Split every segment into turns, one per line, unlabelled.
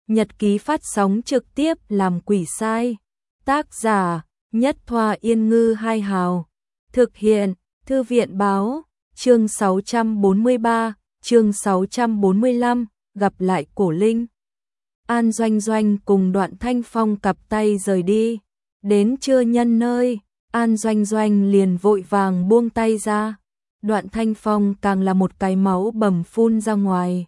Nhật ký phát sóng trực tiếp làm quỷ sai. Tác giả Nhất Thoa Yên Ngư Hai Hào. Thực hiện Thư viện Báo. Chương 643, chương 645, gặp lại Cổ Linh. An Doanh Doanh cùng Đoạn Thanh Phong cặp tay rời đi. Đến trưa nhân nơi, An Doanh Doanh liền vội vàng buông tay ra. Đoạn Thanh Phong càng là một cái máu bầm phun ra ngoài.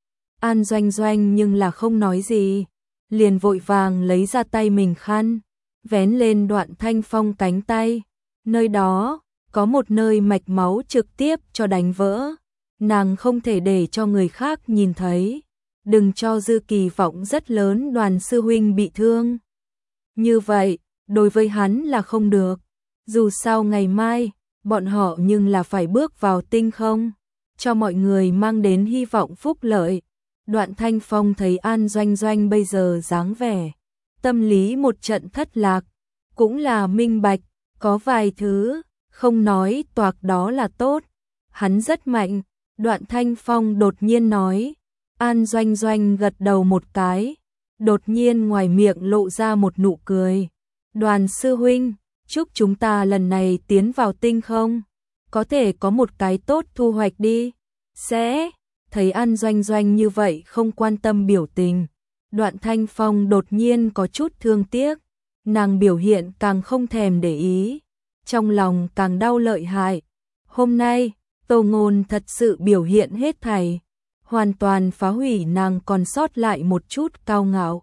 An Doanh Doanh nhưng là không nói gì, liền vội vàng lấy ra tay mình khăn, vén lên Đoạn Thanh Phong cánh tay. Nơi đó có một nơi mạch máu trực tiếp cho đánh vỡ, nàng không thể để cho người khác nhìn thấy, đừng cho dư kỳ vọng rất lớn Đoàn sư huynh bị thương. Như vậy, đối với hắn là không được, dù sao ngày mai, bọn họ nhưng là phải bước vào tinh không, cho mọi người mang đến hy vọng phúc lợi. Đoạn Thanh Phong thấy An Doanh Doanh bây giờ dáng vẻ, tâm lý một trận thất lạc, cũng là minh bạch, có vài thứ, không nói toạc đó là tốt. Hắn rất mạnh. Đoạn Thanh Phong đột nhiên nói. An Doanh Doanh gật đầu một cái, đột nhiên ngoài miệng lộ ra một nụ cười. Đoàn sư huynh, chúc chúng ta lần này tiến vào tinh không, có thể có một cái tốt thu hoạch đi. Sẽ. Thấy An Doanh Doanh như vậy không quan tâm biểu tình, Đoạn Thanh Phong đột nhiên có chút thương tiếc, nàng biểu hiện càng không thèm để ý, trong lòng càng đau lợi hại. Hôm nay, Tô Ngôn thật sự biểu hiện hết thảy, hoàn toàn phá hủy nàng còn sót lại một chút cao ngạo.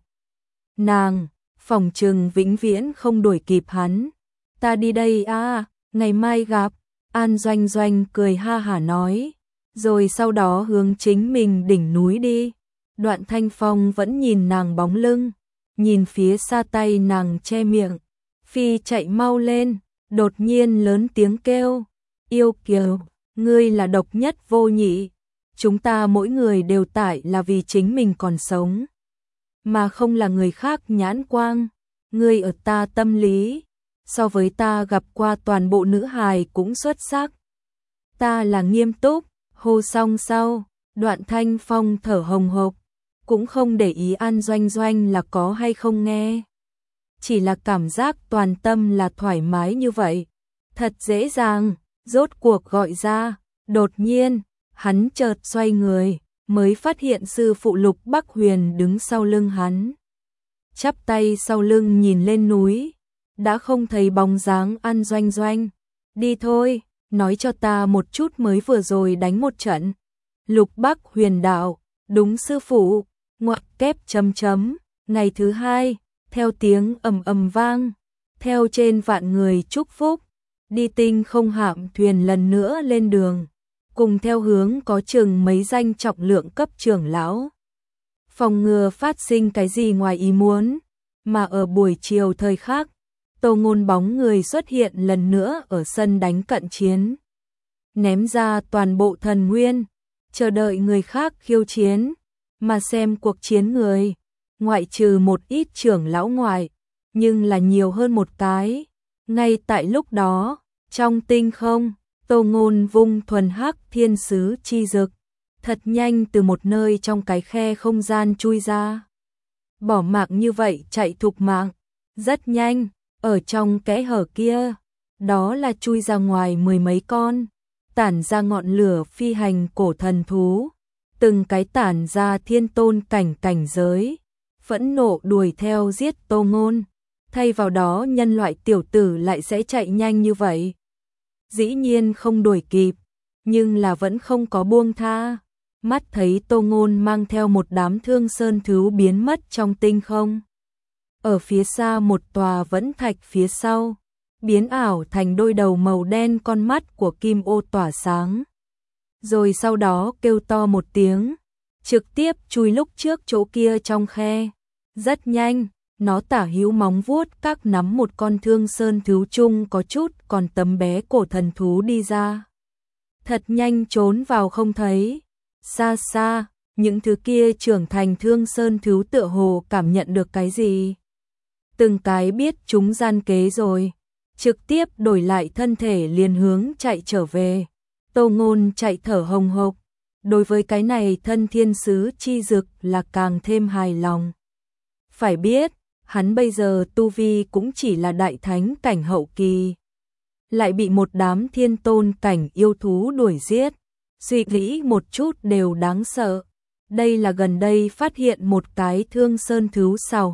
Nàng, phỏng chừng vĩnh viễn không đuổi kịp hắn. Ta đi đây à, ngày mai gặp. An Doanh Doanh cười ha hả nói, rồi sau đó hướng chính mình đỉnh núi đi. Đoạn Thanh Phong vẫn nhìn nàng bóng lưng, nhìn phía xa tay nàng che miệng, phi chạy mau lên, đột nhiên lớn tiếng kêu, yêu kiều, ngươi là độc nhất vô nhị, chúng ta mỗi người đều tại là vì chính mình còn sống, mà không là người khác nhãn quang, ngươi ở ta tâm lý, so với ta gặp qua toàn bộ nữ hài cũng xuất sắc. Ta là nghiêm túc. Hô xong sau, Đoạn Thanh Phong thở hồng hộc, cũng không để ý An Doanh Doanh là có hay không nghe. Chỉ là cảm giác toàn tâm là thoải mái như vậy, thật dễ dàng, rốt cuộc gọi ra. Đột nhiên, hắn chợt xoay người, mới phát hiện sư phụ Lục Bắc Huyền đứng sau lưng hắn. Chắp tay sau lưng nhìn lên núi, đã không thấy bóng dáng An Doanh Doanh. Đi thôi. Nói cho ta một chút mới vừa rồi đánh một trận. Lục Bắc Huyền đạo, đúng sư phụ, ngoặc kép chấm chấm. Ngày thứ hai, theo tiếng ầm ầm vang, theo trên vạn người chúc phúc, đi tinh không hạm thuyền lần nữa lên đường, cùng theo hướng có chừng mấy danh trọng lượng cấp trưởng lão. Phòng ngừa phát sinh cái gì ngoài ý muốn, mà ở buổi chiều thời khác, Tô Ngôn bóng người xuất hiện lần nữa ở sân đánh cận chiến. Ném ra toàn bộ thần nguyên, chờ đợi người khác khiêu chiến, mà xem cuộc chiến người, ngoại trừ một ít trưởng lão ngoại, nhưng là nhiều hơn một cái. Ngay tại lúc đó, trong tinh không, Tô Ngôn vung thuần hắc thiên sứ chi dực, thật nhanh từ một nơi trong cái khe không gian chui ra. Bỏ mạng như vậy chạy thục mạng, rất nhanh. Ở trong kẽ hở kia, đó là chui ra ngoài mười mấy con, tản ra ngọn lửa phi hành cổ thần thú, từng cái tản ra thiên tôn cảnh giới, phẫn nộ đuổi theo giết Tô Ngôn, thay vào đó nhân loại tiểu tử lại sẽ chạy nhanh như vậy. Dĩ nhiên không đuổi kịp, nhưng là vẫn không có buông tha, mắt thấy Tô Ngôn mang theo một đám thương sơn thú biến mất trong tinh không. Ở phía xa một tòa vẫn thạch phía sau, biến ảo thành đôi đầu màu đen con mắt của kim ô tỏa sáng. Rồi sau đó kêu to một tiếng, trực tiếp chui lúc trước chỗ kia trong khe. Rất nhanh, nó tả hữu móng vuốt các nắm một con thương sơn thú chung có chút còn tấm bé cổ thần thú đi ra. Thật nhanh trốn vào không thấy. Xa xa, những thứ kia trưởng thành thương sơn thú tựa hồ cảm nhận được cái gì. Từng cái biết chúng gian kế rồi, trực tiếp đổi lại thân thể liền hướng chạy trở về. Tô Ngôn chạy thở hồng hộc, đối với cái này thân thiên sứ chi dực là càng thêm hài lòng. Phải biết, hắn bây giờ tu vi cũng chỉ là đại thánh cảnh hậu kỳ, lại bị một đám thiên tôn cảnh yêu thú đuổi giết, suy nghĩ một chút đều đáng sợ. Đây là gần đây phát hiện một cái Thương Sơn Thứu xào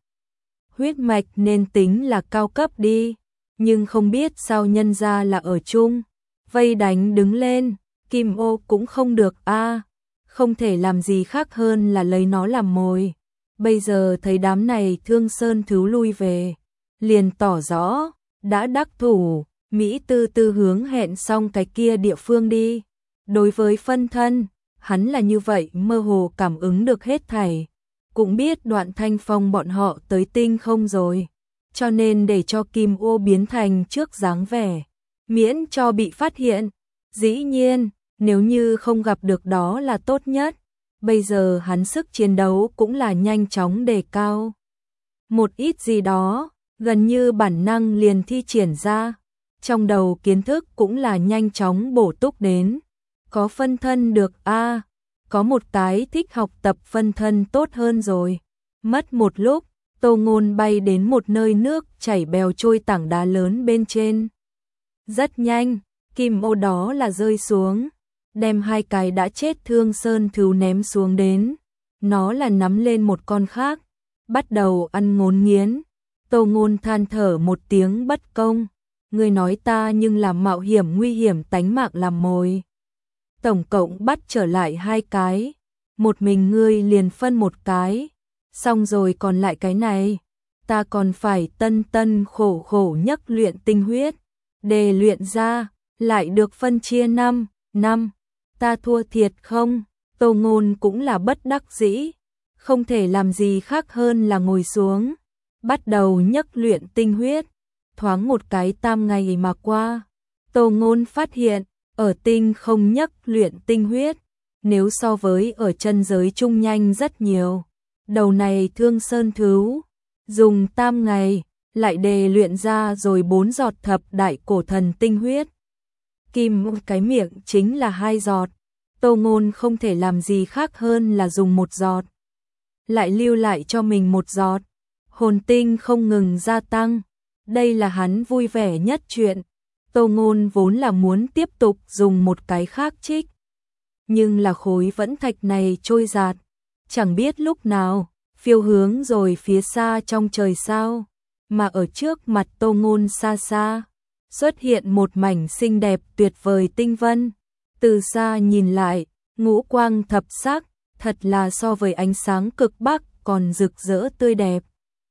huyết mạch nên tính là cao cấp đi, nhưng không biết sao nhân ra là ở chung, vây đánh đứng lên, Kim Ô cũng không được a, không thể làm gì khác hơn là lấy nó làm mồi. Bây giờ thấy đám này Thương Sơn Thứu lui về, liền tỏ rõ, đã đắc thủ, Mỹ tư tư hướng hẹn xong cái kia địa phương đi. Đối với phân thân, hắn là như vậy mơ hồ cảm ứng được hết thảy, cũng biết Đoạn Thanh Phong bọn họ tới tinh không rồi, cho nên để cho Kim Ô biến thành trước dáng vẻ, miễn cho bị phát hiện. Dĩ nhiên, nếu như không gặp được đó là tốt nhất. Bây giờ hắn sức chiến đấu cũng là nhanh chóng đề cao. Một ít gì đó, gần như bản năng liền thi triển ra. Trong đầu kiến thức cũng là nhanh chóng bổ túc đến. Có phân thân được a, có một cái thích học tập phân thân tốt hơn rồi. Mất một lúc, Tô Ngôn bay đến một nơi nước chảy bèo trôi tảng đá lớn bên trên. Rất nhanh, Kim Ô đó là rơi xuống, đem hai cái đã chết Thương Sơn Thứu ném xuống đến. Nó là nắm lên một con khác, bắt đầu ăn ngốn nghiến. Tô Ngôn than thở một tiếng bất công. Ngươi nói ta nhưng làm mạo hiểm nguy hiểm tánh mạng làm mồi. Tổng cộng bắt trở lại hai cái, một mình ngươi liền phân một cái, xong rồi còn lại cái này, ta còn phải tân khổ khổ nhắc luyện tinh huyết, để luyện ra, lại được phân chia 5, ta thua thiệt không? Tô Ngôn cũng là bất đắc dĩ, không thể làm gì khác hơn là ngồi xuống, bắt đầu nhắc luyện tinh huyết. Thoáng một cái tam ngày mà qua, Tô Ngôn phát hiện, ở tinh không nhắc luyện tinh huyết, nếu so với ở chân giới trung nhanh rất nhiều. Đầu này Thương Sơn Thứu, dùng tam ngày, lại đề luyện ra rồi 4 giọt thập đại cổ thần tinh huyết. Kim cái miệng chính là 2 giọt, Tô Ngôn không thể làm gì khác hơn là dùng 1 giọt. Lại lưu lại cho mình 1 giọt, hồn tinh không ngừng gia tăng. Đây là hắn vui vẻ nhất chuyện. Tô Ngôn vốn là muốn tiếp tục dùng một cái khác trích, nhưng là khối vẫn thạch này trôi giạt, chẳng biết lúc nào phiêu hướng rồi phía xa trong trời sao, mà ở trước mặt Tô Ngôn xa xa xuất hiện một mảnh xinh đẹp tuyệt vời tinh vân. Từ xa nhìn lại, ngũ quang thập sắc, thật là so với ánh sáng cực bắc còn rực rỡ tươi đẹp.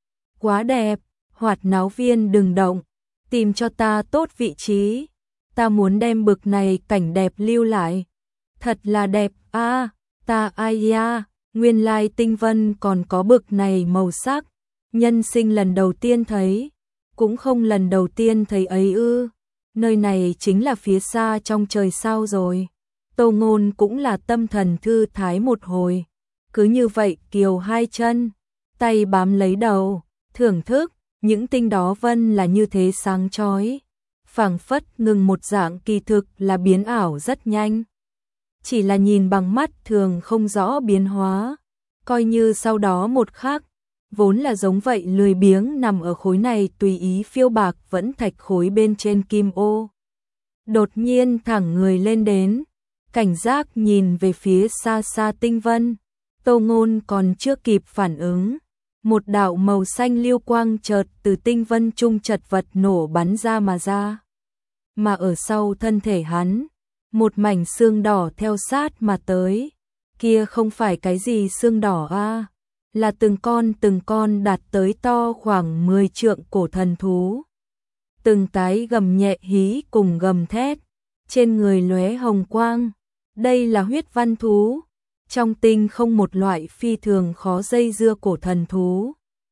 Quá đẹp. Hoạt náo viên đừng động, tìm cho ta tốt vị trí, ta muốn đem bực này cảnh đẹp lưu lại. Thật là đẹp a, ta ai ya, nguyên lai tinh vân còn có bực này màu sắc, nhân sinh lần đầu tiên thấy, cũng không lần đầu tiên thấy ấy ư. Nơi này chính là phía xa trong trời sao rồi. Tô Ngôn cũng là tâm thần thư thái một hồi, cứ như vậy kiều hai chân, tay bám lấy đầu, thưởng thức. Những tinh đó vân là như thế sáng chói, phảng phất ngừng một dạng, kỳ thực là biến ảo rất nhanh. Chỉ là nhìn bằng mắt thường không rõ biến hóa, coi như sau đó một khắc, vốn là giống vậy lười biếng nằm ở khối này tùy ý phiêu bạc vẫn thạch khối bên trên Kim Ô. Đột nhiên thẳng người lên đến, cảnh giác nhìn về phía xa xa tinh vân. Tô Ngôn còn chưa kịp phản ứng, một đạo màu xanh lưu quang chợt từ tinh vân trung chật vật nổ bắn ra mà ra. Mà ở sau thân thể hắn, một mảnh xương đỏ theo sát mà tới. Kia không phải cái gì xương đỏ a, là từng con đạt tới to khoảng 10 trượng cổ thần thú. Từng cái gầm nhẹ hí cùng gầm thét, trên người lóe hồng quang. Đây là huyết văn thú. Trong tinh không một loại phi thường khó dây dưa cổ thần thú.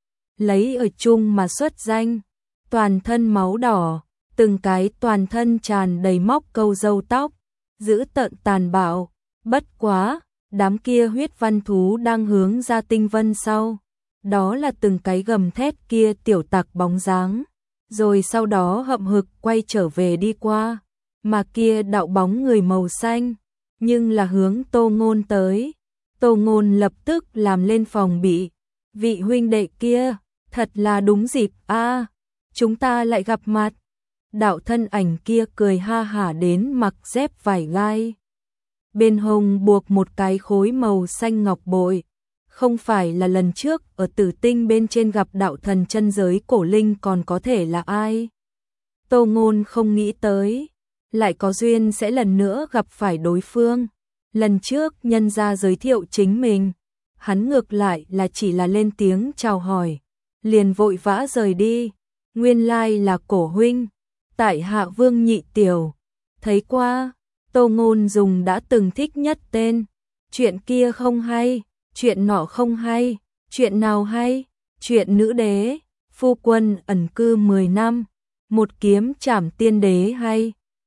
Lấy ở chung mà xuất danh, toàn thân máu đỏ, từng cái toàn thân tràn đầy móc câu râu tóc, dữ tợn tàn bạo. Bất quá, đám kia huyết văn thú đang hướng ra tinh vân sau. Đó là từng cái gầm thét kia tiểu tặc bóng dáng, rồi sau đó hậm hực quay trở về đi qua. Mà kia đạo bóng người màu xanh, nhưng là hướng Tô Ngôn tới. Tô Ngôn lập tức làm lên phòng bị, vị huynh đệ kia, thật là đúng dịp a, chúng ta lại gặp mặt. Đạo thân ảnh kia cười ha hả đến mặc dép vải gai. Bên hông buộc một cái khối màu xanh ngọc bội. Không phải là lần trước ở Tử Tinh bên trên gặp đạo thần chân giới cổ linh còn có thể là ai. Tô Ngôn không nghĩ tới, lại có duyên sẽ lần nữa gặp phải đối phương. Lần trước nhân gia giới thiệu chính mình, hắn ngược lại là chỉ là lên tiếng chào hỏi, liền vội vã rời đi. Nguyên lai là cổ huynh, tại hạ Vương Nhị Tiểu. Thấy qua, Tô Ngôn dùng đã từng thích nhất tên. Chuyện kia không hay, chuyện nọ không hay, chuyện nào hay? Chuyện nữ đế, phu quân ẩn cư 10 năm, một kiếm trảm tiên đế hay.